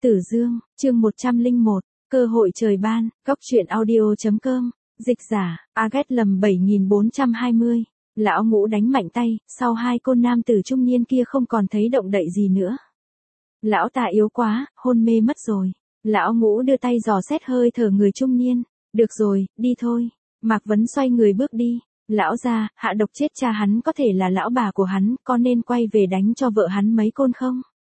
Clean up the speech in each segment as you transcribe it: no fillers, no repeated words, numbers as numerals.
Tử Dương, chương 101, cơ hội trời ban, góc truyện audio.com, dịch giả, Agat lầm 7420, lão Ngũ đánh mạnh tay, sau hai cô nam tử trung niên kia không còn thấy động đậy gì nữa. Lão ta yếu quá, hôn mê mất rồi. Lão Ngũ đưa tay dò xét hơi thở người trung niên. Được rồi, đi thôi. Mạc Vấn xoay người bước đi. Lão gia, hạ độc chết cha hắn có thể là lão bà của hắn, có nên quay về đánh cho vợ hắn mấy côn không?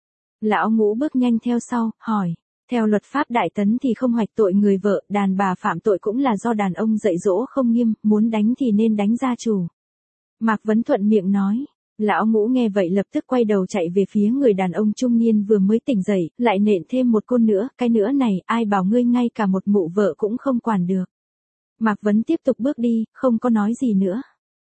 Lão Ngũ bước nhanh theo sau, hỏi. Theo luật pháp Đại Tấn thì không hoạch tội người vợ, đàn bà phạm tội cũng là do đàn ông dạy dỗ không nghiêm, muốn đánh thì nên đánh gia chủ. Mạc Vấn thuận miệng nói. Lão Ngũ nghe vậy lập tức quay đầu chạy về phía người đàn ông trung niên vừa mới tỉnh dậy, lại nện thêm một côn nữa, cái nữa này, ai bảo ngươi ngay cả một mụ vợ cũng không quản được. Mạc Vấn tiếp tục bước đi, không có nói gì nữa.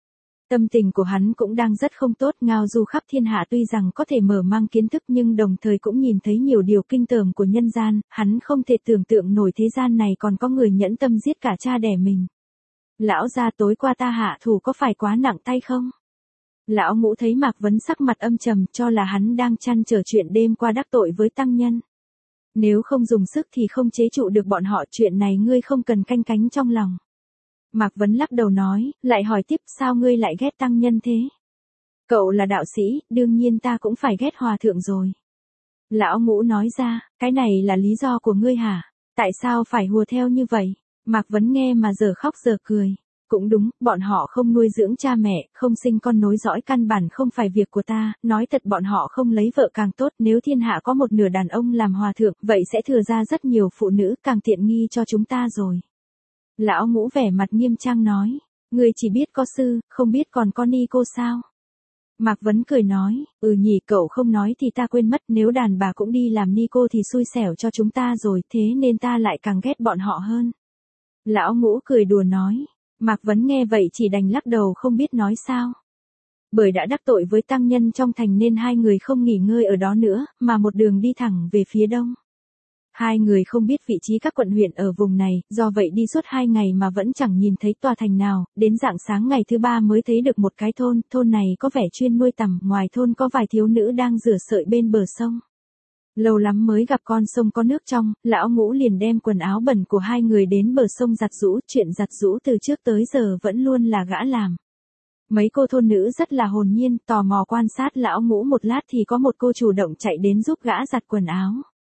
Tâm tình của hắn cũng đang rất không tốt, ngao du khắp thiên hạ tuy rằng có thể mở mang kiến thức nhưng đồng thời cũng nhìn thấy nhiều điều kinh tởm của nhân gian, hắn không thể tưởng tượng nổi thế gian này còn có người nhẫn tâm giết cả cha đẻ mình. Lão gia, tối qua ta hạ thủ có phải quá nặng tay không? Lão Ngũ thấy Mạc Vấn sắc mặt âm trầm, cho là hắn đang trăn trở chuyện đêm qua đắc tội với tăng nhân. Nếu không dùng sức thì không chế trụ được bọn họ, chuyện này ngươi không cần canh cánh trong lòng. Mạc Vấn lắc đầu nói, lại hỏi tiếp, sao ngươi lại ghét tăng nhân thế? Cậu là đạo sĩ, đương nhiên ta cũng phải ghét hòa thượng rồi. Lão Ngũ nói ra, cái này là lý do của ngươi hả? Tại sao phải hùa theo như vậy? Mạc Vấn nghe mà giờ khóc giờ cười. Cũng đúng, bọn họ không nuôi dưỡng cha mẹ, không sinh con nối dõi, căn bản không phải việc của ta, nói thật bọn họ không lấy vợ càng tốt, nếu thiên hạ có một nửa đàn ông làm hòa thượng, vậy sẽ thừa ra rất nhiều phụ nữ, càng tiện nghi cho chúng ta rồi. Lão Ngũ vẻ mặt nghiêm trang nói, ngươi chỉ biết có sư, không biết còn có ni cô sao? Mạc Vấn cười nói, nhỉ, cậu không nói thì ta quên mất, nếu đàn bà cũng đi làm ni cô thì xui xẻo cho chúng ta rồi, thế nên ta lại càng ghét bọn họ hơn. Lão Ngũ cười đùa nói. Mạc Vấn nghe vậy chỉ đành lắc đầu không biết nói sao. Bởi đã đắc tội với tăng nhân trong thành nên hai người không nghỉ ngơi ở đó nữa, mà một đường đi thẳng về phía đông. Hai người không biết vị trí các quận huyện ở vùng này, do vậy đi suốt 2 ngày mà vẫn chẳng nhìn thấy tòa thành nào, đến rạng sáng ngày thứ 3 mới thấy được một cái thôn này có vẻ chuyên nuôi tằm, ngoài thôn có vài thiếu nữ đang rửa sợi bên bờ sông. Lâu lắm mới gặp con sông có nước trong, lão Ngũ liền đem quần áo bẩn của hai người đến bờ sông giặt giũ, chuyện giặt giũ từ trước tới giờ vẫn luôn là gã làm. Mấy cô thôn nữ rất là hồn nhiên, tò mò quan sát lão Ngũ một lát thì có một cô chủ động chạy đến giúp gã giặt quần áo.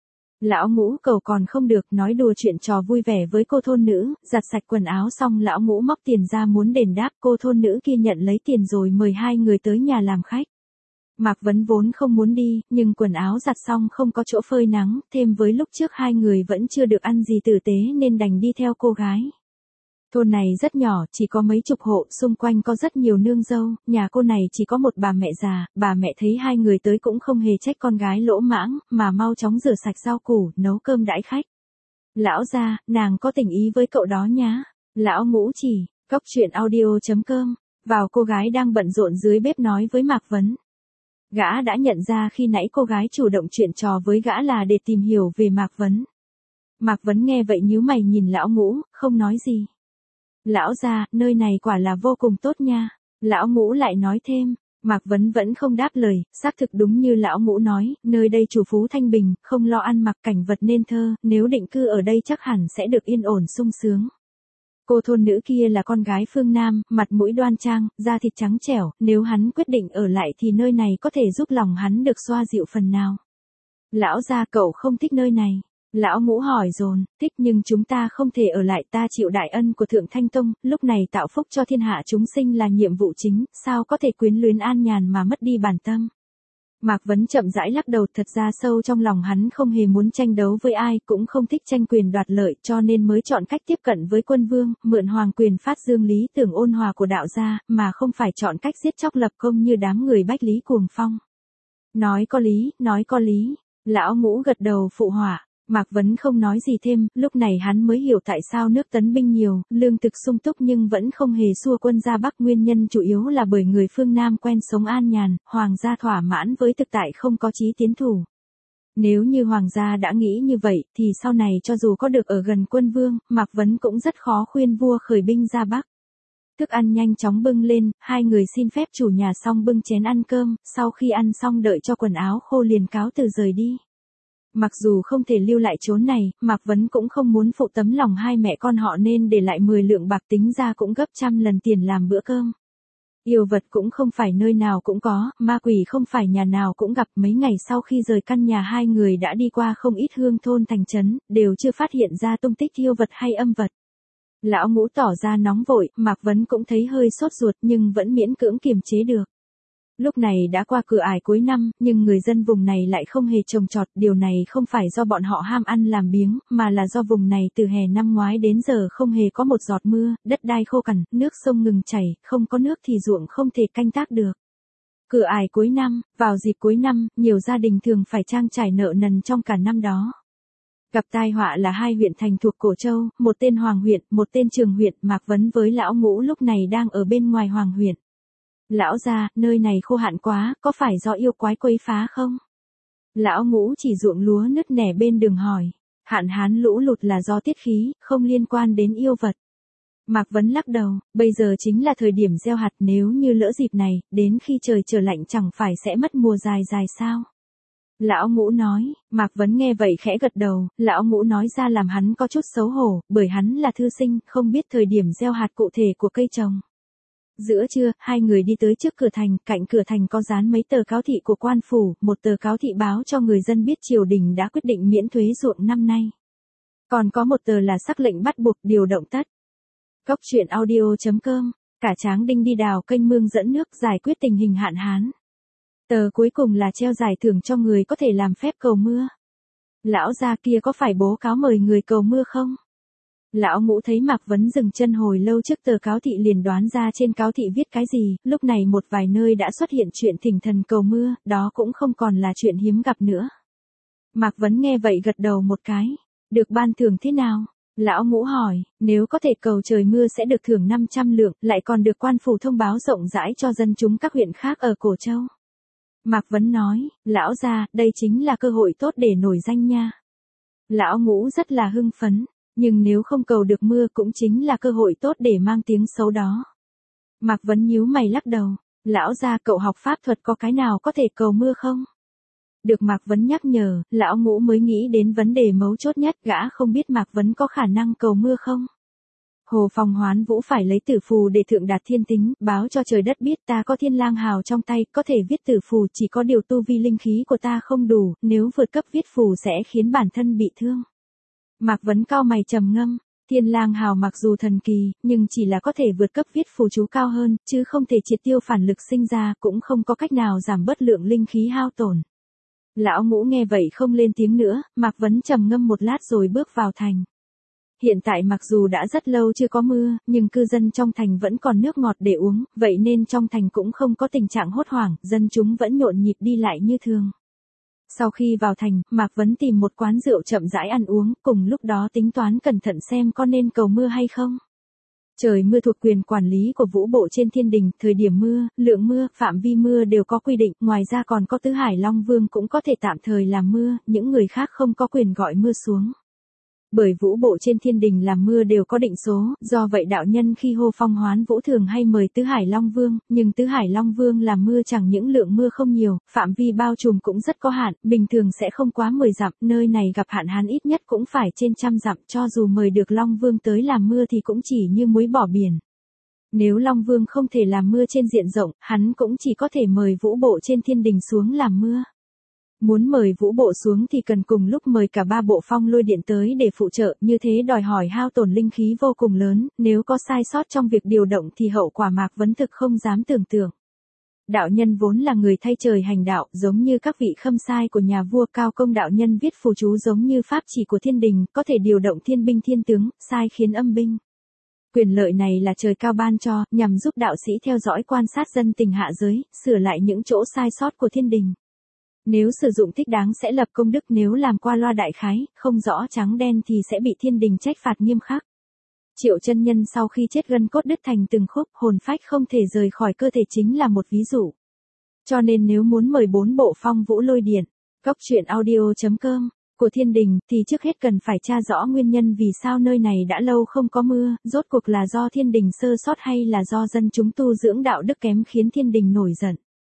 Lão Ngũ cầu còn không được, nói đùa chuyện trò vui vẻ với cô thôn nữ, giặt sạch quần áo xong lão Ngũ móc tiền ra muốn đền đáp, cô thôn nữ kia nhận lấy tiền rồi mời hai người tới nhà làm khách. Mạc Vấn vốn không muốn đi, nhưng quần áo giặt xong không có chỗ phơi nắng, thêm với lúc trước hai người vẫn chưa được ăn gì tử tế nên đành đi theo cô gái. Thôn này rất nhỏ, chỉ có mấy chục hộ, xung quanh có rất nhiều nương dâu, nhà cô này chỉ có một bà mẹ già, bà mẹ thấy hai người tới cũng không hề trách con gái lỗ mãng, mà mau chóng rửa sạch rau củ, nấu cơm đãi khách. Lão gia, nàng có tình ý với cậu đó nhá. Lão Ngũ chỉ, góc truyện audio.com, vào cô gái đang bận rộn dưới bếp nói với Mạc Vấn. Gã đã nhận ra khi nãy cô gái chủ động chuyện trò với gã là để tìm hiểu về Mạc Vấn. Mạc Vấn nghe vậy nhíu mày nhìn lão Ngũ, không nói gì. Lão gia, nơi này quả là vô cùng tốt nha. Lão Ngũ lại nói thêm, Mạc Vấn vẫn không đáp lời, xác thực đúng như lão Ngũ nói, nơi đây chủ phú thanh bình, không lo ăn mặc, cảnh vật nên thơ, nếu định cư ở đây chắc hẳn sẽ được yên ổn sung sướng. Cô thôn nữ kia là con gái phương Nam, mặt mũi đoan trang, da thịt trắng trẻo, nếu hắn quyết định ở lại thì nơi này có thể giúp lòng hắn được xoa dịu phần nào. Lão gia, cậu không thích nơi này. Lão Ngũ hỏi dồn, thích nhưng chúng ta không thể ở lại, ta chịu đại ân của Thượng Thanh Tông, lúc này tạo phúc cho thiên hạ chúng sinh là nhiệm vụ chính, sao có thể quyến luyến an nhàn mà mất đi bản tâm. Mạc Vấn chậm rãi lắc đầu, thật ra sâu trong lòng hắn không hề muốn tranh đấu với ai, cũng không thích tranh quyền đoạt lợi, cho nên mới chọn cách tiếp cận với quân vương, mượn hoàng quyền phát dương lý tưởng ôn hòa của đạo gia, mà không phải chọn cách giết chóc lập công như đám người Bách Lý cuồng phong. Nói có lý, nói có lý. Lão Ngũ gật đầu phụ họa. Mạc Vấn không nói gì thêm, lúc này hắn mới hiểu tại sao nước tấn binh nhiều, lương thực sung túc nhưng vẫn không hề xua quân ra Bắc, nguyên nhân chủ yếu là bởi người phương Nam quen sống an nhàn, hoàng gia thỏa mãn với thực tại không có chí tiến thủ. Nếu như hoàng gia đã nghĩ như vậy, thì sau này cho dù có được ở gần quân vương, Mạc Vấn cũng rất khó khuyên vua khởi binh ra Bắc. Thức ăn nhanh chóng bưng lên, hai người xin phép chủ nhà xong bưng chén ăn cơm, sau khi ăn xong đợi cho quần áo khô liền cáo từ rời đi. Mặc dù không thể lưu lại chốn này, Mạc Vấn cũng không muốn phụ tấm lòng hai mẹ con họ nên để lại 10 lượng bạc, tính ra cũng gấp trăm lần tiền làm bữa cơm. Yêu vật cũng không phải nơi nào cũng có, ma quỷ không phải nhà nào cũng gặp. Mấy ngày sau khi rời căn nhà, hai người đã đi qua không ít hương thôn thành trấn, đều chưa phát hiện ra tung tích yêu vật hay âm vật. Lão Ngũ tỏ ra nóng vội, Mạc Vấn cũng thấy hơi sốt ruột nhưng vẫn miễn cưỡng kiềm chế được. Lúc này đã qua cửa ải cuối năm, nhưng người dân vùng này lại không hề trồng trọt. Điều này không phải do bọn họ ham ăn làm biếng, mà là do vùng này từ hè năm ngoái đến giờ không hề có một giọt mưa, đất đai khô cằn, nước sông ngừng chảy, không có nước thì ruộng không thể canh tác được. Cửa ải cuối năm, vào dịp cuối năm, nhiều gia đình thường phải trang trải nợ nần trong cả năm đó. Gặp tai họa là hai huyện thành thuộc Cổ Châu, một tên Hoàng huyện, một tên Trường huyện. Mạc Vấn với Lão Ngũ lúc này đang ở bên ngoài Hoàng huyện. Lão gia, nơi này khô hạn quá, có phải do yêu quái quấy phá không? Lão Ngũ chỉ ruộng lúa nứt nẻ bên đường hỏi. Hạn hán lũ lụt là do tiết khí, không liên quan đến yêu vật. Mạc Vấn lắc đầu, bây giờ chính là thời điểm gieo hạt, nếu như lỡ dịp này, đến khi trời trở lạnh chẳng phải sẽ mất mùa dài dài sao? Lão Ngũ nói. Mạc Vấn nghe vậy khẽ gật đầu. Lão Ngũ nói ra làm hắn có chút xấu hổ, bởi hắn là thư sinh, không biết thời điểm gieo hạt cụ thể của cây trồng. Giữa trưa, hai người đi tới trước cửa thành, cạnh cửa thành có dán mấy tờ cáo thị của quan phủ, một tờ cáo thị báo cho người dân biết triều đình đã quyết định miễn thuế ruộng năm nay. Còn có một tờ là sắc lệnh bắt buộc điều động tất. Cốc truyện audio.com, cả Tráng Đinh đi đào kênh mương dẫn nước giải quyết tình hình hạn hán. Tờ cuối cùng là treo giải thưởng cho người có thể làm phép cầu mưa. Lão gia kia có phải bố cáo mời người cầu mưa không? Lão Ngũ thấy Mạc Vấn dừng chân hồi lâu trước tờ cáo thị liền đoán ra trên cáo thị viết cái gì. Lúc này một vài nơi đã xuất hiện chuyện thỉnh thần cầu mưa, đó cũng không còn là chuyện hiếm gặp nữa. Mạc Vấn nghe vậy gật đầu một cái. Được ban thưởng thế nào? Lão Ngũ hỏi. Nếu có thể cầu trời mưa sẽ được thưởng 500 lượng, lại còn được quan phủ thông báo rộng rãi cho dân chúng các huyện khác ở Cổ Châu. Mạc Vấn nói. Lão gia, đây chính là cơ hội tốt để nổi danh nha. Lão Ngũ rất là hưng phấn. Nhưng nếu không cầu được mưa cũng chính là cơ hội tốt để mang tiếng xấu đó. Mạc Vấn nhíu mày lắc đầu. Lão gia, cậu học pháp thuật có cái nào có thể cầu mưa không? Được Mạc Vấn nhắc nhở, Lão Ngũ mới nghĩ đến vấn đề mấu chốt nhất, gã không biết Mạc Vấn có khả năng cầu mưa không? Hồ Phong Hoán Vũ phải lấy tử phù để thượng đạt thiên tính, báo cho trời đất biết ta có thiên lang hào trong tay, có thể viết tử phù, chỉ có điều tu vi linh khí của ta không đủ, nếu vượt cấp viết phù sẽ khiến bản thân bị thương. Mạc Vấn cau mày trầm ngâm, thiên lang hào mặc dù thần kỳ, nhưng chỉ là có thể vượt cấp viết phù chú cao hơn, chứ không thể triệt tiêu phản lực sinh ra, cũng không có cách nào giảm bớt lượng linh khí hao tổn. Lão Ngũ nghe vậy không lên tiếng nữa, Mạc Vấn trầm ngâm một lát rồi bước vào thành. Hiện tại mặc dù đã rất lâu chưa có mưa, nhưng cư dân trong thành vẫn còn nước ngọt để uống, vậy nên trong thành cũng không có tình trạng hốt hoảng, dân chúng vẫn nhộn nhịp đi lại như thường. Sau khi vào thành, Mạc Vấn tìm một quán rượu chậm rãi ăn uống, cùng lúc đó tính toán cẩn thận xem có nên cầu mưa hay không. Trời mưa thuộc quyền quản lý của Vũ Bộ trên Thiên Đình, thời điểm mưa, lượng mưa, phạm vi mưa đều có quy định, ngoài ra còn có Tứ Hải Long Vương cũng có thể tạm thời làm mưa, những người khác không có quyền gọi mưa xuống. Bởi Vũ Bộ trên Thiên Đình làm mưa đều có định số, do vậy đạo nhân khi hô phong hoán vũ thường hay mời Tứ Hải Long Vương, nhưng Tứ Hải Long Vương làm mưa chẳng những lượng mưa không nhiều, phạm vi bao trùm cũng rất có hạn, bình thường sẽ không quá 10 dặm, nơi này gặp hạn hán ít nhất cũng phải trên 100 dặm, cho dù mời được Long Vương tới làm mưa thì cũng chỉ như muối bỏ biển. Nếu Long Vương không thể làm mưa trên diện rộng, hắn cũng chỉ có thể mời Vũ Bộ trên Thiên Đình xuống làm mưa. Muốn mời Vũ Bộ xuống thì cần cùng lúc mời cả 3 bộ phong lôi điện tới để phụ trợ, như thế đòi hỏi hao tổn linh khí vô cùng lớn, nếu có sai sót trong việc điều động thì hậu quả Mạc Vấn thực không dám tưởng tượng. Đạo nhân vốn là người thay trời hành đạo, giống như các vị khâm sai của nhà vua Cao Công, đạo nhân viết phù chú giống như pháp chỉ của thiên đình, có thể điều động thiên binh thiên tướng, sai khiến âm binh. Quyền lợi này là trời cao ban cho, nhằm giúp đạo sĩ theo dõi quan sát dân tình hạ giới, sửa lại những chỗ sai sót của thiên đình. Nếu sử dụng thích đáng sẽ lập công đức, nếu làm qua loa đại khái, không rõ trắng đen thì sẽ bị thiên đình trách phạt nghiêm khắc. Triệu Chân Nhân sau khi chết gân cốt đứt thành từng khúc, hồn phách không thể rời khỏi cơ thể chính là một ví dụ. Cho nên nếu muốn mời 4 bộ phong vũ lôi điện, cốc truyện audio.com, của thiên đình, thì trước hết cần phải tra rõ nguyên nhân vì sao nơi này đã lâu không có mưa, rốt cuộc là do thiên đình sơ sót hay là do dân chúng tu dưỡng đạo đức kém khiến thiên đình nổi giận.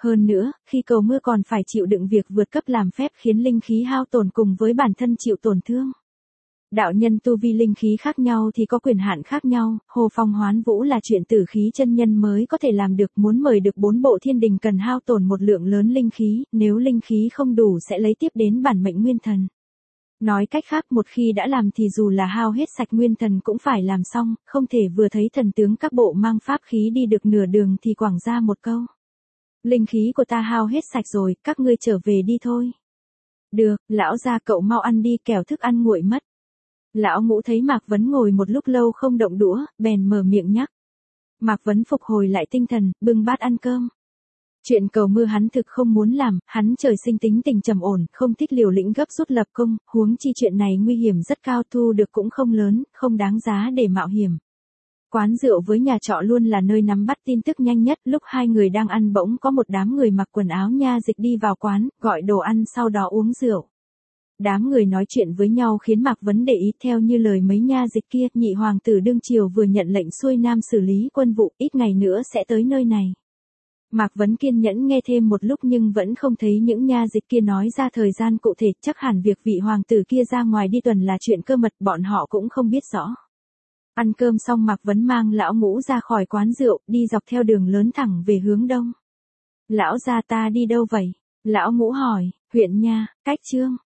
Hơn nữa, khi cầu mưa còn phải chịu đựng việc vượt cấp làm phép khiến linh khí hao tổn cùng với bản thân chịu tổn thương. Đạo nhân tu vi linh khí khác nhau thì có quyền hạn khác nhau, Hồ Phong Hoán Vũ là chuyện tử khí chân nhân mới có thể làm được, muốn mời được 4 bộ thiên đình cần hao tổn một lượng lớn linh khí, nếu linh khí không đủ sẽ lấy tiếp đến bản mệnh nguyên thần. Nói cách khác, một khi đã làm thì dù là hao hết sạch nguyên thần cũng phải làm xong, không thể vừa thấy thần tướng các bộ mang pháp khí đi được nửa đường thì quẳng ra một câu. Linh khí của ta hao hết sạch rồi, các ngươi trở về đi thôi. Được, lão gia cậu mau ăn đi kẻo thức ăn nguội mất. Lão Ngũ thấy Mạc Vấn ngồi một lúc lâu không động đũa, bèn mở miệng nhắc. Mạc Vấn phục hồi lại tinh thần, bưng bát ăn cơm. Chuyện cầu mưa hắn thực không muốn làm, hắn trời sinh tính tình trầm ổn, không thích liều lĩnh gấp rút lập công, huống chi chuyện này nguy hiểm rất cao, thu được cũng không lớn, không đáng giá để mạo hiểm. Quán rượu với nhà trọ luôn là nơi nắm bắt tin tức nhanh nhất, lúc hai người đang ăn bỗng có một đám người mặc quần áo nha dịch đi vào quán, gọi đồ ăn sau đó uống rượu. Đám người nói chuyện với nhau khiến Mạc Vấn để ý, theo như lời mấy nha dịch kia, nhị hoàng tử đương triều vừa nhận lệnh xuôi nam xử lý quân vụ, ít ngày nữa sẽ tới nơi này. Mạc Vấn kiên nhẫn nghe thêm một lúc nhưng vẫn không thấy những nha dịch kia nói ra thời gian cụ thể, chắc hẳn việc vị hoàng tử kia ra ngoài đi tuần là chuyện cơ mật, bọn họ cũng không biết rõ. Ăn cơm xong Mạc Vấn mang lão Ngũ ra khỏi quán rượu, đi dọc theo đường lớn thẳng về hướng đông. Lão gia ta đi đâu vậy? Lão Ngũ hỏi, huyện nha, cách Chương.